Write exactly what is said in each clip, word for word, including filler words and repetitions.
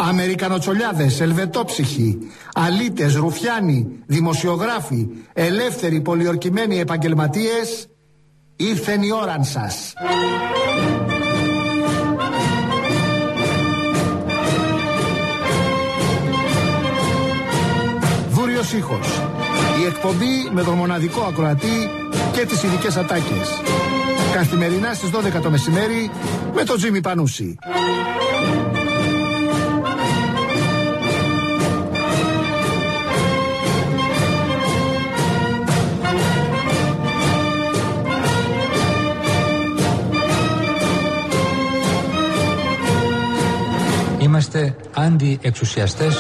Αμερικανοτσολιάδες, ελβετόψυχοι, αλήτες, ρουφιάνοι, δημοσιογράφοι, ελεύθεροι πολιορκημένοι επαγγελματίες, ήρθεν η ώραν σας. Βούριος ήχος. Η εκπομπή με τον μοναδικό ακροατή και τις ειδικές ατάκες. Καθημερινά στις δώδεκα το μεσημέρι με τον Τζίμι Πανούση. Είμαστε αντιεξουσιαστές.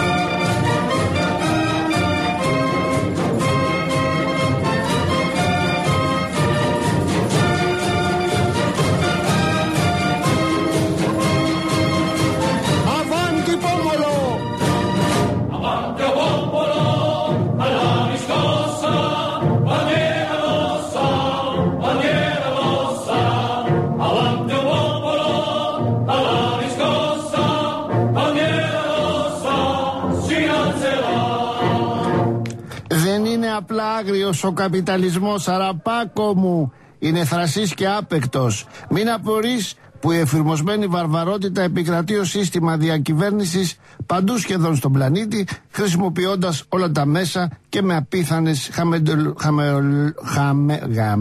Απλά άγριος ο καπιταλισμός, Αραπάκο μου, είναι θρασής και άπεκτος. Μην απορείς που η εφηρμοσμένη βαρβαρότητα επικρατεί ως σύστημα διακυβέρνησης παντού σχεδόν στον πλανήτη, χρησιμοποιώντας όλα τα μέσα και με απίθανες χαμεντολ... χαμε... χαμε...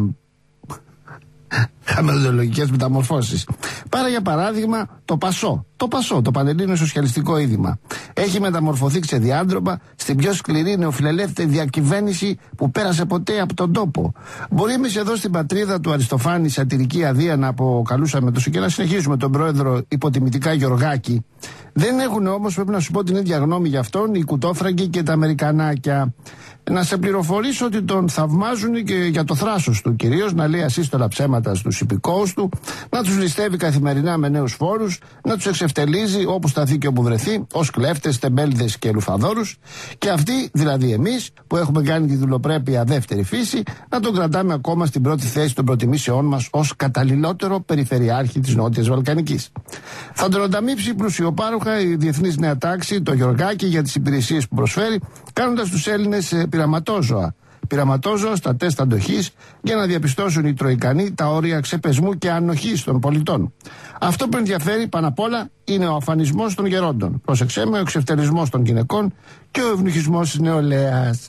χαμελολογικές μεταμορφώσεις. Πάρε για παράδειγμα το ΠΑΣΟ. Το ΠΑΣΟ, το Πανελλήνιο Σοσιαλιστικό Ίδρυμα, έχει μεταμορφωθεί ξεδιάντροπα στην πιο σκληρή νεοφιλελεύθερη διακυβέρνηση που πέρασε ποτέ από τον τόπο. Μπορεί εμείς εδώ στην πατρίδα του Αριστοφάνη, σατυρική αδεία, να αποκαλούσαμε τόσο και να συνεχίσουμε τον πρόεδρο υποτιμητικά Γεωργάκη. Δεν έχουν όμως, πρέπει να σου πω την ίδια γνώμη για αυτόν, οι κουτόφραγκοι και τα Αμερικανάκια. Να σε πληροφορήσω ότι τον θαυμάζουν και για το θράσος του, κυρίως να λέει ασύστολα ψέματα στους υπηκόους του, να τους ληστεύει καθημερινά με νέους φόρους, να τους εξευτελίζει όπου σταθεί και όπου βρεθεί, ως κλέφτες, τεμπέλδες και λουφαδόρους, και αυτοί, δηλαδή εμείς, που έχουμε κάνει τη δουλοπρέπεια δεύτερη φύση, να τον κρατάμε ακόμα στην πρώτη θέση των προτιμήσεών μας ως καταλληλότερο περιφερειάρχη της Νότιας Βαλκανικής. Θα τον ανταμείψει πλουσιοπάροχα η Διεθνής Νέα Τάξη, το Γεωργάκη, για τις υπηρεσίες που προσφέρει, κάνοντας τους Έλληνες πειραματόζωα. Πειραματόζωα στα τεστ αντοχής για να διαπιστώσουν οι Τροικανοί τα όρια ξεπεσμού και ανοχής των πολιτών. Αυτό που ενδιαφέρει πάνω απ' όλα είναι ο αφανισμός των γερόντων. Πρόσεξέ με, ο εξευτελισμός των γυναικών και ο ευνουχισμός της νεολαίας.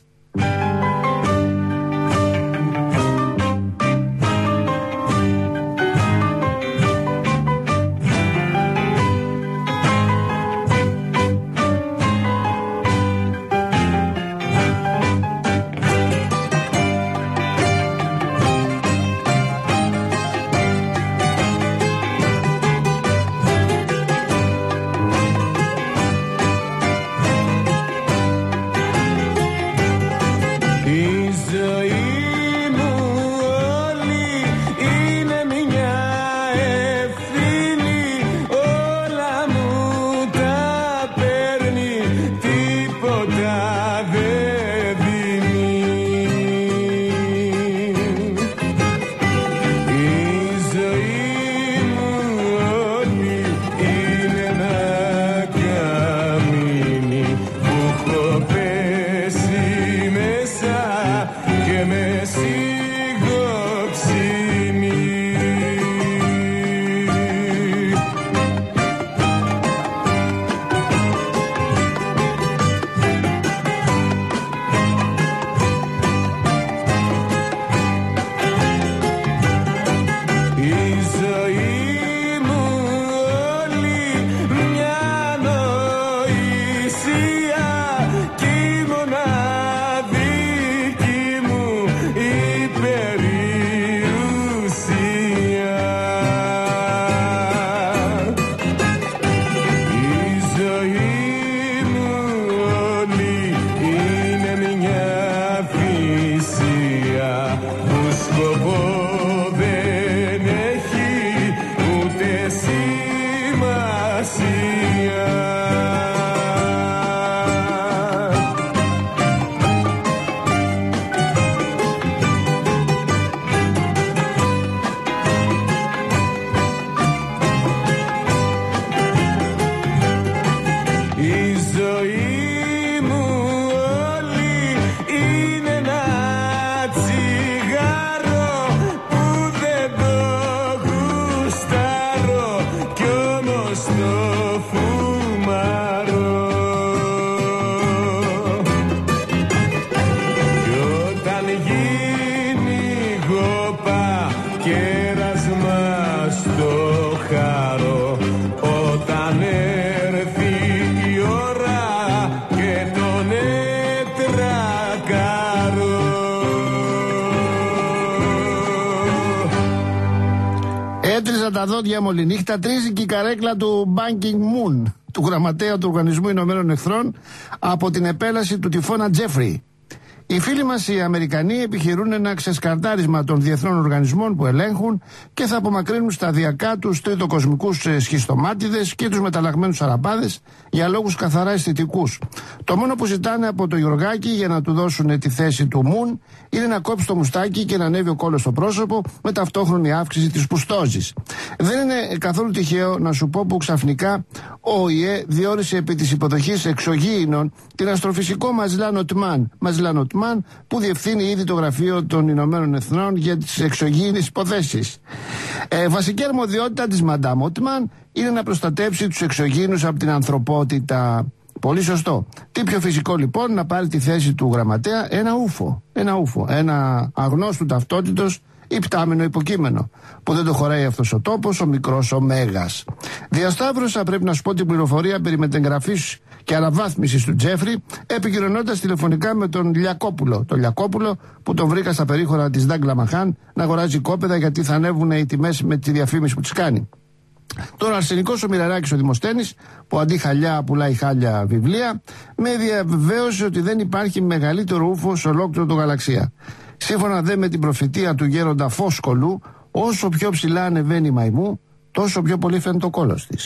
τα δόντια μου όλη νύχτα, τρίζει και η καρέκλα του Banking Moon, του γραμματέα του Οργανισμού Ηνωμένων Εχθρών, από την επέλαση του τυφώνα Τζέφρι. Οι φίλοι μας οι Αμερικανοί επιχειρούν ένα ξεσκαρτάρισμα των διεθνών οργανισμών που ελέγχουν και θα απομακρύνουν σταδιακά τους τριτοκοσμικούς σχιστομάτιδες και τους μεταλλαγμένους αραπάδες για λόγους καθαρά αισθητικούς. Το μόνο που ζητάνε από το Γιωργάκη για να του δώσουν τη θέση του Μουν είναι να κόψει το μουστάκι και να ανέβει ο κόλλος στο πρόσωπο με ταυτόχρονη αύξηση της πουστόζης. Δεν είναι καθόλου τυχαίο να σου πω που ξαφνικά ο ΟΗΕ διόρισε επί της υποδοχής εξωγήινων την αστροφυσικό Μαζλάν Οτμάν, Μαζλάν Οτμάν, που διευθύνει ήδη το γραφείο των Ηνωμένων Εθνών για τις εξωγήινες υποθέσεις. Ε, βασική αρμοδιότητα της Μαντάμ Οτμάν είναι να προστατέψει τους εξωγήινους από την ανθρωπότητα. Πολύ σωστό. Τι πιο φυσικό λοιπόν να πάρει τη θέση του γραμματέα ένα ούφο. Ένα ούφο. Ένα αγνώστου ταυτότητος υπτάμενο υποκείμενο. Που δεν το χωράει αυτός ο τόπος, ο μικρός ο Μέγας. Διασταύρωσα, πρέπει να σου πω, την πληροφορία περί μετεγγραφής και αναβάθμισης του Τζέφρι, επικοινωνώντας τηλεφωνικά με τον Λιακόπουλο. Τον Λιακόπουλο που τον βρήκα στα περίχωρα της Ντάγκλα Μαχάν να αγοράζει κόπεδα γιατί θα ανέβουν οι τιμές με τη διαφήμιση που τις κάνει. Τον Αρσενικός ο Μοιραράκης ο Δημοσθένης, που αντί χαλιά πουλάει χάλια βιβλία, με διαβεβαίωσε ότι δεν υπάρχει μεγαλύτερο ούφο σε ολόκληρο το γαλαξία. Σύμφωνα δε με την προφητεία του γέροντα Φόσκολου, όσο πιο ψηλά ανεβαίνει η μαϊμού, τόσο πιο πολύ φαίνεται το κόλος της.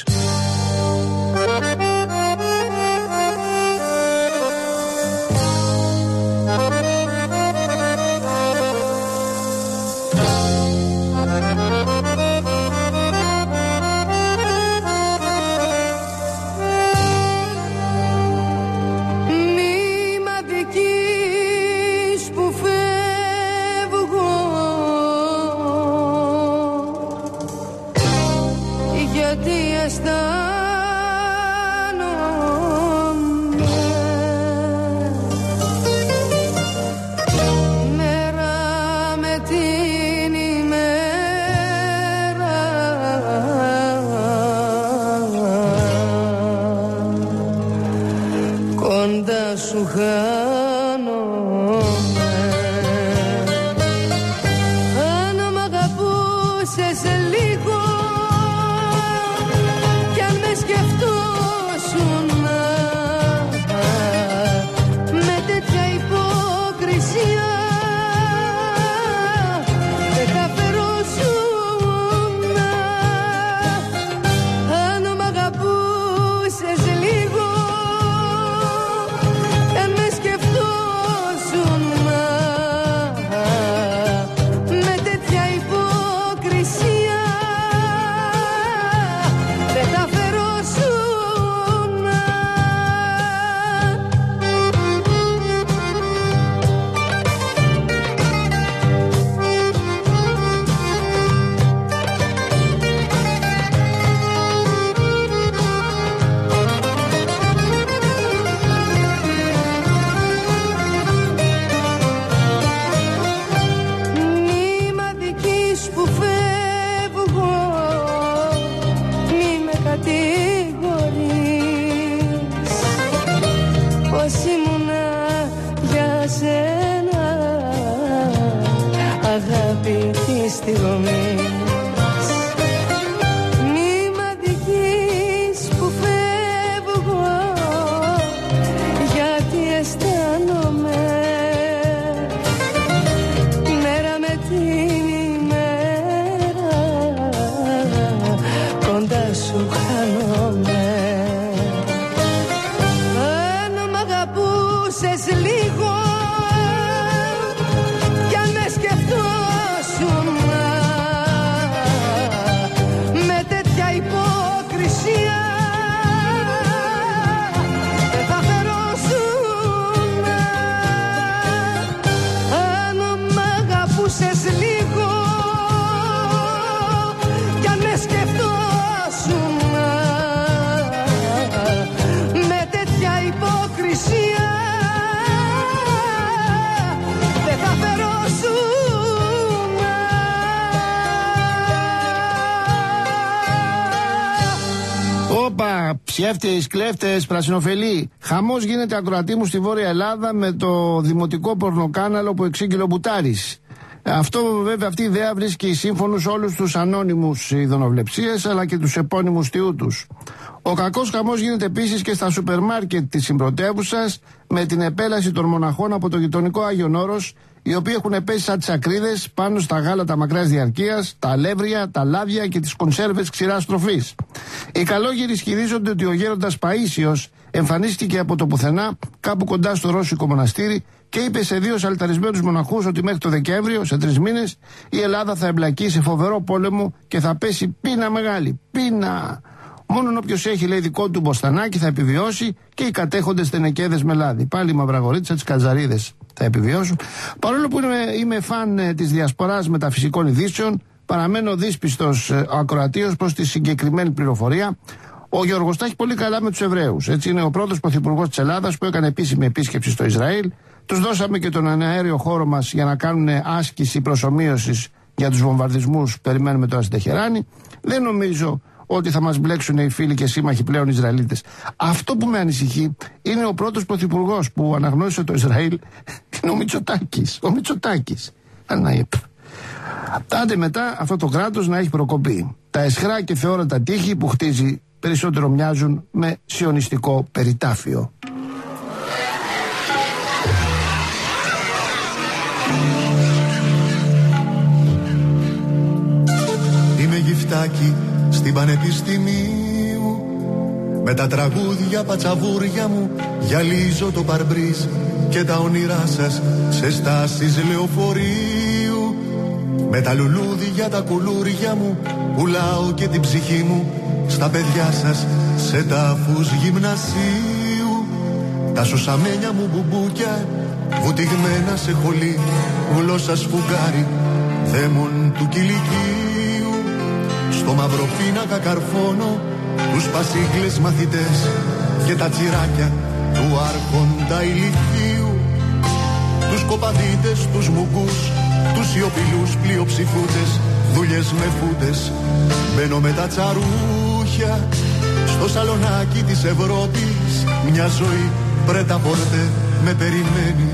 Ψεύτες, κλέφτες, πρασινοφελή. Χαμός γίνεται, ακροατή μου, στη Βόρεια Ελλάδα με το δημοτικό πορνοκάναλο που εξήγηλε ο Μπουτάρης. Αυτό βέβαια, αυτή η ιδέα βρίσκει σύμφωνους όλους τους ανώνυμους ειδωνοβλεψίες αλλά και τους επώνυμους τιού τους. Ο κακός χαμός γίνεται επίσης και στα σούπερ μάρκετ της συμπρωτεύουσας με την επέλαση των μοναχών από το γειτονικό Άγιον Όρος, οι οποίοι έχουν πέσει σαν τσακρίδες πάνω στα γάλατα μακράς διαρκείας, τα αλεύρια, τα λάδια και τις κονσέρβες ξηράς τροφής. Οι καλόγεροι ισχυρίζονται ότι ο γέροντας Παΐσιος εμφανίστηκε από το πουθενά κάπου κοντά στο Ρώσικο μοναστήρι και είπε σε δύο σαλταρισμένους μοναχούς ότι μέχρι το Δεκέμβριο, σε τρεις μήνες, η Ελλάδα θα εμπλακεί σε φοβερό πόλεμο και θα πέσει πείνα μεγάλη. Πείνα! Μόνον όποιος έχει, λέει, δικό του μποστανάκι θα επιβιώσει και οι κατέχοντες τενεκέδες με λάδι. Πάλι οι μαυραγορίτσα, τις κατζαρίδες θα επιβιώσουν. Παρόλο που είμαι, είμαι φαν ε, της διασποράς μεταφυσικών ειδήσεων, παραμένω δύσπιστος ε, ακροατίος προς τη συγκεκριμένη πληροφορία. Ο Γιώργος τα έχει πολύ καλά με τους Εβραίους. Έτσι, είναι ο πρώτος πρωθυπουργός της Ελλάδας που έκανε επίσημη επίσκεψη στο Ισραήλ. Τους δώσαμε και τον αέριο χώρο μας για να κάνουν άσκηση προσομοίωσης για τους βομβαρδισμούς που περιμένουμε τώρα στην Τεχεράνη. Δεν νομίζω ότι θα μας μπλέξουν οι φίλοι και σύμμαχοι πλέον Ισραηλίτες. Αυτό που με ανησυχεί είναι ο πρώτος πρωθυπουργός που αναγνώρισε το Ισραήλ, είναι ο Μητσοτάκης. Ο Μητσοτάκης. Άντε μετά αυτό το κράτος να έχει προκοπεί. Τα αισχρά και θεόρατα τείχη που χτίζει περισσότερο μοιάζουν με σιωνιστικό περιτάφιο. Είμαι γυφτάκι στην Πανεπιστημίου, με τα τραγούδια πατσαβούρια μου γυαλίζω το παρμπρίζ και τα όνειρά σας σε στάσεις λεωφορείου. Με τα λουλούδια τα κουλούρια μου πουλάω και την ψυχή μου στα παιδιά σας σε τάφους γυμνασίου. Τα σωσαμένια μου μπουμπούκια βουτυγμένα σε χολή, γλώσσα σφουγγάρι δαίμον του κηλικίου. Στο μαύρο πίνακα καρφώνω τους πασίγκλες μαθητές και τα τσιράκια του άρχοντα ηλικίου. Τους κοπαδίτες, τους μουγκούς, τους σιωπηλούς πλειοψηφούτες, δουλειές με φούτες. Μπαίνω με τα τσαρούχια στο σαλονάκι της Ευρώπης. Μια ζωή πρέτα πορτέ με περιμένει.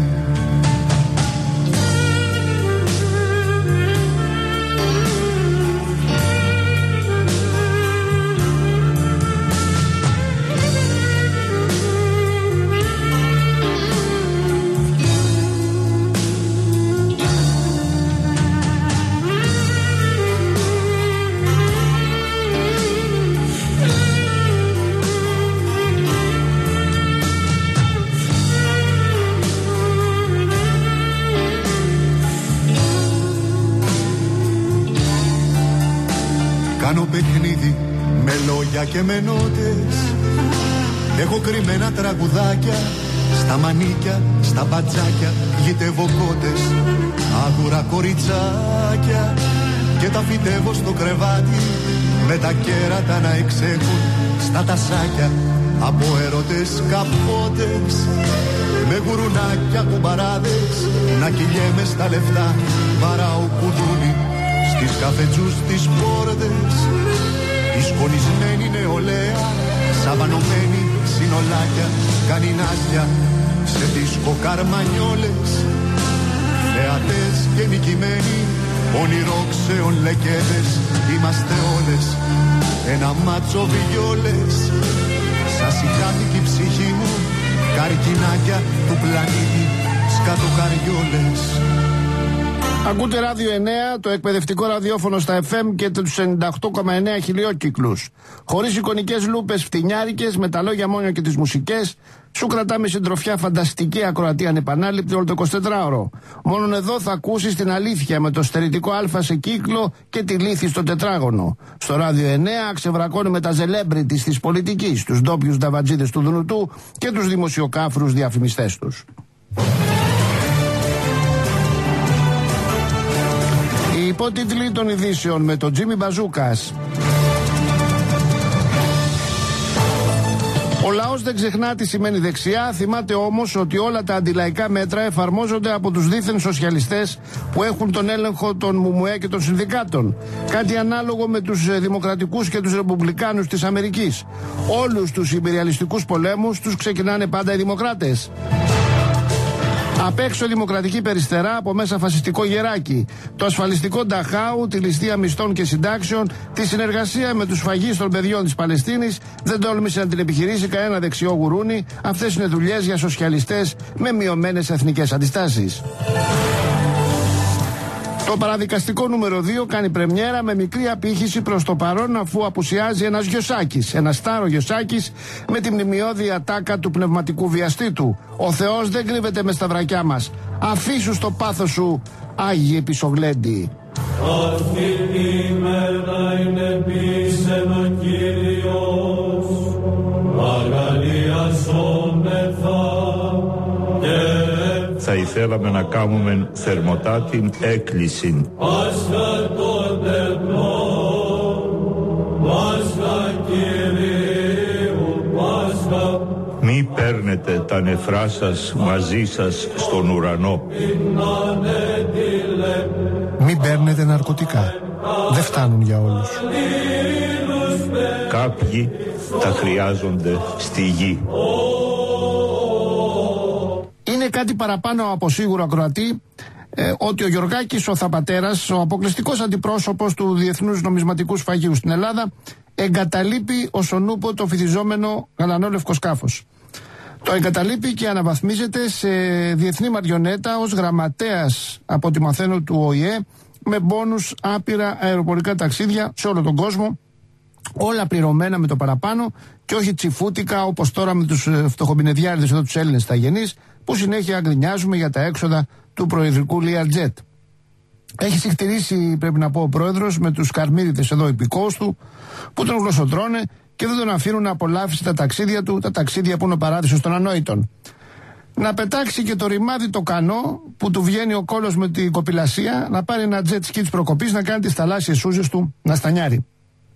Κάνω παιχνίδι με λόγια και με νότες. Έχω κρυμμένα τραγουδάκια στα μανίκια, στα μπατζάκια. Γητεύω κότες, άγουρα κοριτσάκια και τα φυτεύω στο κρεβάτι με τα κέρατα να εξέχουν στα τασάκια. Από έρωτες καπότες με γουρουνάκια κουμπαράδες να κυλιέμαι στα λεφτά. Βαράω κουδούνι στις καφετζούς τις πόρτες. Η σκονισμένη νεολαία σαβανωμένη συνολάκια κάνει νάστια σε δίσκο καρμανιόλες. Θεατές και νικημένοι ονειρόξεων λεκέδες είμαστε όλες ένα μάτσο βιόλες. Σας η ψυχή μου καρκινάκια του πλανήτη σκατοκαριόλες. Ακούτε Ράδιο εννέα, το εκπαιδευτικό ραδιόφωνο στα εφ εμ και τους ενενήντα οκτώ κόμμα εννέα χιλιόκυκλους. Χωρίς εικονικές λούπες φτηνιάρικες, με τα λόγια μόνο και τις μουσικές, σου κρατάμε συντροφιά φανταστική ακροατή ανεπανάληπτη όλο το εικοσιτετράωρο. Μόνον εδώ θα ακούσεις την αλήθεια με το στερητικό α σε κύκλο και τη λύθη στο τετράγωνο. Στο Ράδιο εννέα ξεβρακώνουμε τα celebrities της πολιτικής, τους ντόπιους νταβατζίδες του Δουνουτού και τους δημοσιοκάφρους διαφημιστές τους. Οι υπότιτλοι των ειδήσεων με τον Τζίμι Μπαζούκας. Ο λαός δεν ξεχνά τι σημαίνει δεξιά, θυμάται όμως ότι όλα τα αντιλαϊκά μέτρα εφαρμόζονται από τους δίθεν σοσιαλιστές που έχουν τον έλεγχο των ΜΟΜΟΕ και των συνδικάτων. Κάτι ανάλογο με τους δημοκρατικούς και τους ρεπουμπλικάνους της Αμερικής. Όλους τους ιμπεριαλιστικούς πολέμους τους ξεκινάνε πάντα οι δημοκράτες. Απ' έξω δημοκρατική περιστερά, από μέσα φασιστικό γεράκι. Το ασφαλιστικό Νταχάου, τη ληστεία μισθών και συντάξεων, τη συνεργασία με τους φαγείς των παιδιών της Παλαιστίνης, δεν τόλμησε να την επιχειρήσει κανένα δεξιό γουρούνι. Αυτές είναι δουλειές για σοσιαλιστές με μειωμένες εθνικές αντιστάσεις. Το παραδικαστικό νούμερο δύο κάνει πρεμιέρα με μικρή απήχηση προς το παρόν, αφού απουσιάζει ένας Γιωσάκης, ένας Στάρο Γιωσάκης με τη μνημειώδη ατάκα του πνευματικού βιαστή του. Ο Θεός δεν κρύβεται μες στα βρακιά μας. Αφήσου στο πάθος σου, Άγιε Πισογλέντη. Αυτή τη μέρα είναι πίσεν ο Κύριος, αγαλιασόμεθα και θα ήθελαμε να κάνουμε θερμοτά την έκκληση. Πάσχα των εθνών, Πάσχα Κυρίου, Πάσχα. Μη παίρνετε τα νεφρά σας μαζί σας στον ουρανό. Μην παίρνετε ναρκωτικά. Δεν φτάνουν για όλους. Κάποιοι τα χρειάζονται στη γη. Είναι κάτι παραπάνω από σίγουρο, ακροατή, ε, ότι ο Γιωργάκης ο Θαπατέρας, ο αποκλειστικός αντιπρόσωπος του Διεθνούς Νομισματικού Σφαγείου στην Ελλάδα, εγκαταλείπει ως ο νούπο το φυθιζόμενο γαλανόλευκο σκάφος. Το εγκαταλείπει και αναβαθμίζεται σε διεθνή μαριονέτα ως γραμματέας, από ό,τι μαθαίνω, του Ο Η Ε, με μπόνους άπειρα αεροπορικά ταξίδια σε όλο τον κόσμο, όλα πληρωμένα με το παραπάνω και όχι τσιφούτικα όπως τώρα με τους φτωχομπινεδιάριδες εδώ, τους Έλληνες ταγενείς, που συνέχεια γκρινιάζουμε για τα έξοδα του προεδρικού Learjet. Έχει συχτηρίσει, πρέπει να πω, ο πρόεδρος με τους καρμίδιδες εδώ υπηκόους του, που τον γλωσσοτρώνε και δεν τον αφήνουν να απολαύσει τα ταξίδια του, τα ταξίδια που είναι ο παράδεισος των ανόητων. Να πετάξει και το ρημάδι το κανό που του βγαίνει ο κόλος με την κοπηλασία, να πάρει ένα jet ski της προκοπής, να κάνει τις θαλάσσιες σούζες του να στανιάρει.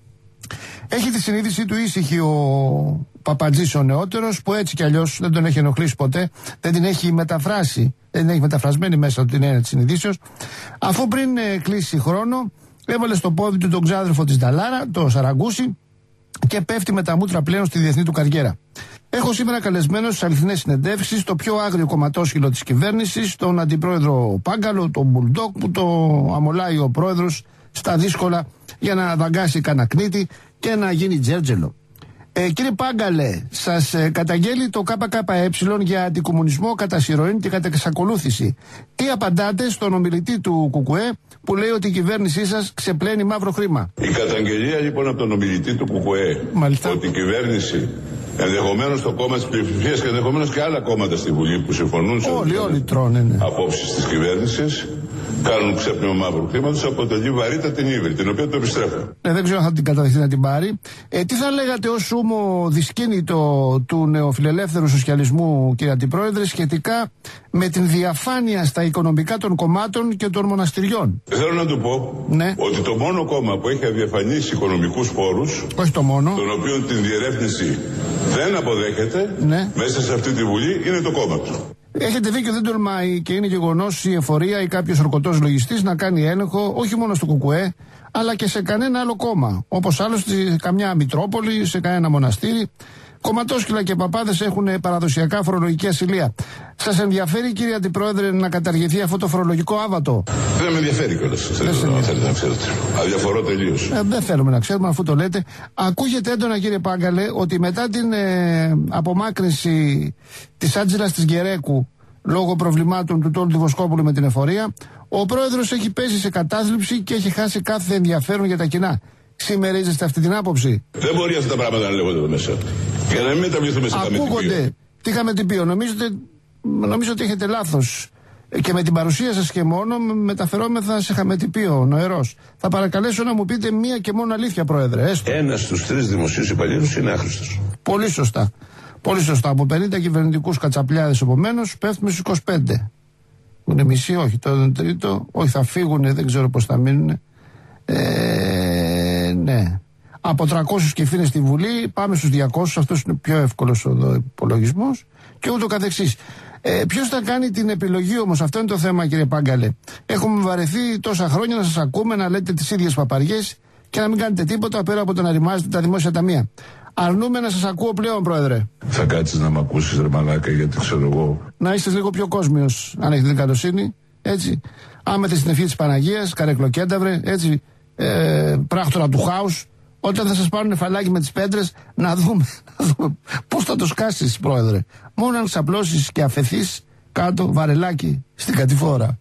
Έχει τη συνείδησή του ήσυχη ο Παπατζής ο νεότερος, που έτσι κι αλλιώς δεν τον έχει ενοχλήσει ποτέ, δεν την έχει μεταφράσει, δεν την έχει μεταφρασμένη μέσα από την έννοια της συνειδήσεως, αφού πριν ε, κλείσει χρόνο έβαλε στο πόδι του τον ξάδερφο της Νταλάρα, το Σαραγκούσι, και πέφτει με τα μούτρα πλέον στη διεθνή του καριέρα. Έχω σήμερα καλεσμένο στις αληθινές συνεντεύξεις το πιο άγριο κομματόσκυλο της κυβέρνησης, τον αντιπρόεδρο Πάγκαλο, τον Μπουλντόκ, που το αμολάει ο πρόεδρος στα δύσκολα για να δαγκάσει κανακνίτη και να γίνει τζέρτζελο. Ε, κύριε Πάγκαλε, σας ε, καταγγέλει το ΚΚΕ για αντικομμουνισμό κατά συρροήν και κατά εξακολούθηση. Τι απαντάτε στον ομιλητή του ΚΚΕ που λέει ότι η κυβέρνησή σας ξεπλένει μαύρο χρήμα? Η καταγγελία λοιπόν από τον ομιλητή του ΚΚΕ, Μάλιστα, ότι η κυβέρνηση, ενδεχομένως το κόμμα της πλειοψηφίας και ενδεχομένως και άλλα κόμματα στη Βουλή που συμφωνούν σε όλοι, όλοι τρώνε, ναι, απόψεις της κυβέρνησης, κάνουν ξέπνιμα μαύρου χρήματος, αποτελεί βαρύτατη νύβρη, την οποία το επιστρέφω. Ναι, δεν ξέρω αν θα την καταδεχτεί να την πάρει. Ε, τι θα λέγατε ως σούμο δυσκίνητο του νεοφιλελεύθερου σοσιαλισμού, κύριε Αντιπρόεδρε, σχετικά με την διαφάνεια στα οικονομικά των κομμάτων και των μοναστηριών? Θέλω να του πω, ναι, ότι το μόνο κόμμα που έχει αδιαφανείς οικονομικούς πόρους, όχι το μόνο, τον οποίο την διερεύνηση δεν αποδέχεται, ναι, μέσα σε αυτή τη Βουλή, είναι το κόμμα του. Έχετε δίκιο, δεν τολμάει και είναι γεγονός η εφορία ή κάποιος ορκωτός λογιστής να κάνει έλεγχο όχι μόνο στο ΚΚΕ, αλλά και σε κανένα άλλο κόμμα. Όπως άλλωστε σε καμιά Μητρόπολη, σε κανένα μοναστήρι. Κομματόσκυλα και παπάδες έχουν παραδοσιακά φορολογική ασυλία. Σας ενδιαφέρει, κύριε Αντιπρόεδρε, να καταργηθεί αυτό το φορολογικό άβατο? Δεν με ενδιαφέρει κιόλας. Δεν θέλετε να ξέρετε. Αδιαφορώ τελείως. Ε, δεν θέλουμε να ξέρουμε, αφού το λέτε. Ακούγεται έντονα, κύριε Πάγκαλε, ότι μετά την ε, απομάκρυνση της Άντζελας της Γκερέκου λόγω προβλημάτων του Τόλου Βοσκόπουλου με την εφορία, ο πρόεδρος έχει πέσει σε κατάθλιψη και έχει χάσει κάθε ενδιαφέρον για τα κοινά. Συμμερίζεστε αυτή την άποψη? Δεν μπορεί αυτά τα πράγματα να λέγονται εδώ μέσα. Για να μην μεταβληθούμε σε χαμετυπίο. Ακούγονται. Τι χαμετυπίο? Νομίζω, νομίζω ότι έχετε λάθος. Και με την παρουσία σας και μόνο μεταφερόμεθα σε χαμετυπίο νοερός. Θα παρακαλέσω να μου πείτε μία και μόνο αλήθεια, Πρόεδρε. Έστω. Ένας στους τρεις δημοσίους υπαλλήλους είναι άχρηστος. Πολύ σωστά. Πολύ σωστά. Από πενήντα κυβερνητικούς κατσαπλιάδες επομένως πέφτουμε στους είκοσι πέντε. Είναι μισή, όχι. Το τρίτο, όχι, θα φύγουν, δεν ξέρω πώς θα μείνουν. Ε, ναι. Από τριακόσιους κυφήνες στη Βουλή πάμε στους διακόσιους, αυτός είναι πιο εύκολος ο υπολογισμός και ούτω καθεξής. Ε, ποιος θα κάνει την επιλογή όμως, αυτό είναι το θέμα, κύριε Πάγκαλε. Έχουμε βαρεθεί τόσα χρόνια να σας ακούμε να λέτε τις ίδιες παπαριές και να μην κάνετε τίποτα πέρα από το να ρημάζετε τα δημόσια ταμεία. Αρνούμε να σας ακούω πλέον, Πρόεδρε. Θα κάτσεις να μ' ακούσεις, ρε μαλάκα, γιατί ξέρω εγώ να είστε λίγο πιο κόσμιος, αν έχετε την καλοσύνη. Έτσι. Άμεθε στην ευχή της Παναγίας, καρεκλοκένταυρε, έτσι. Ε, πράκτορα του χάους. Όταν θα σας πάρουν φαλάκι με τις πέτρες, να δούμε, να δούμε πώς θα το σκάσεις, πρόεδρε. Μόνο αν ξαπλώσεις και αφαιθείς κάτω, βαρελάκι στην κατηφόρα.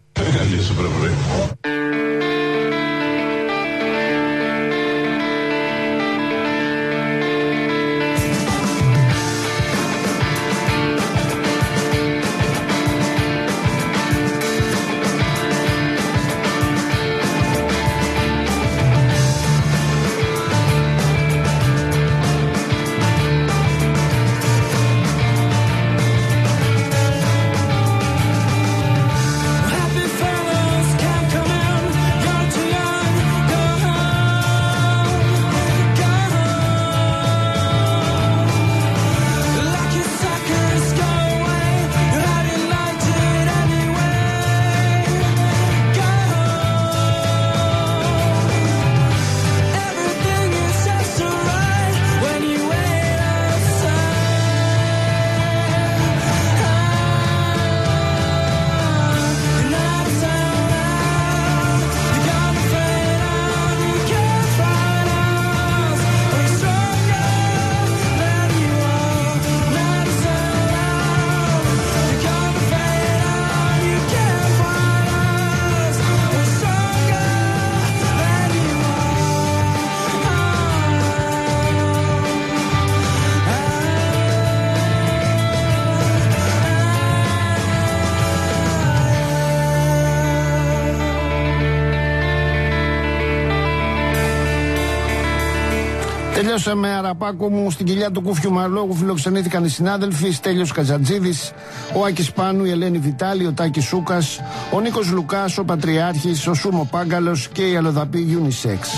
Τελειώσαμε, Αραπάκο μου, στην κοιλιά του Κούφιου Μαρλόγου φιλοξενήθηκαν οι συνάδελφοι Στέλιος Καζατζίδης, ο Άκης Πάνου, η Ελένη Βιτάλη, ο Τάκης Σούκας, ο Νίκος Λουκάς, ο Πατριάρχης, ο Σούμο Πάγκαλος και η αλλοδαπή Unisex.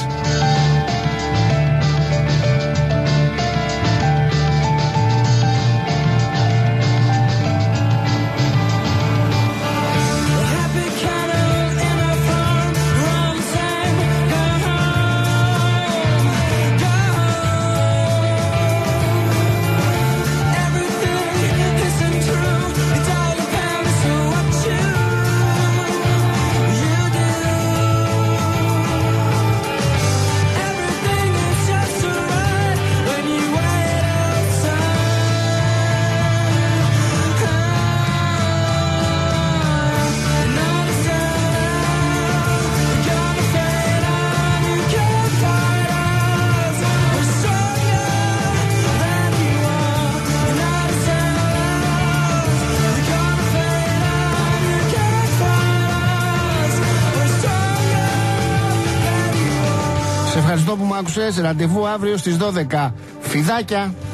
Ευχαριστώ που μ' άκουσες. Ραντεβού αύριο στις δώδεκα. Φιδάκια.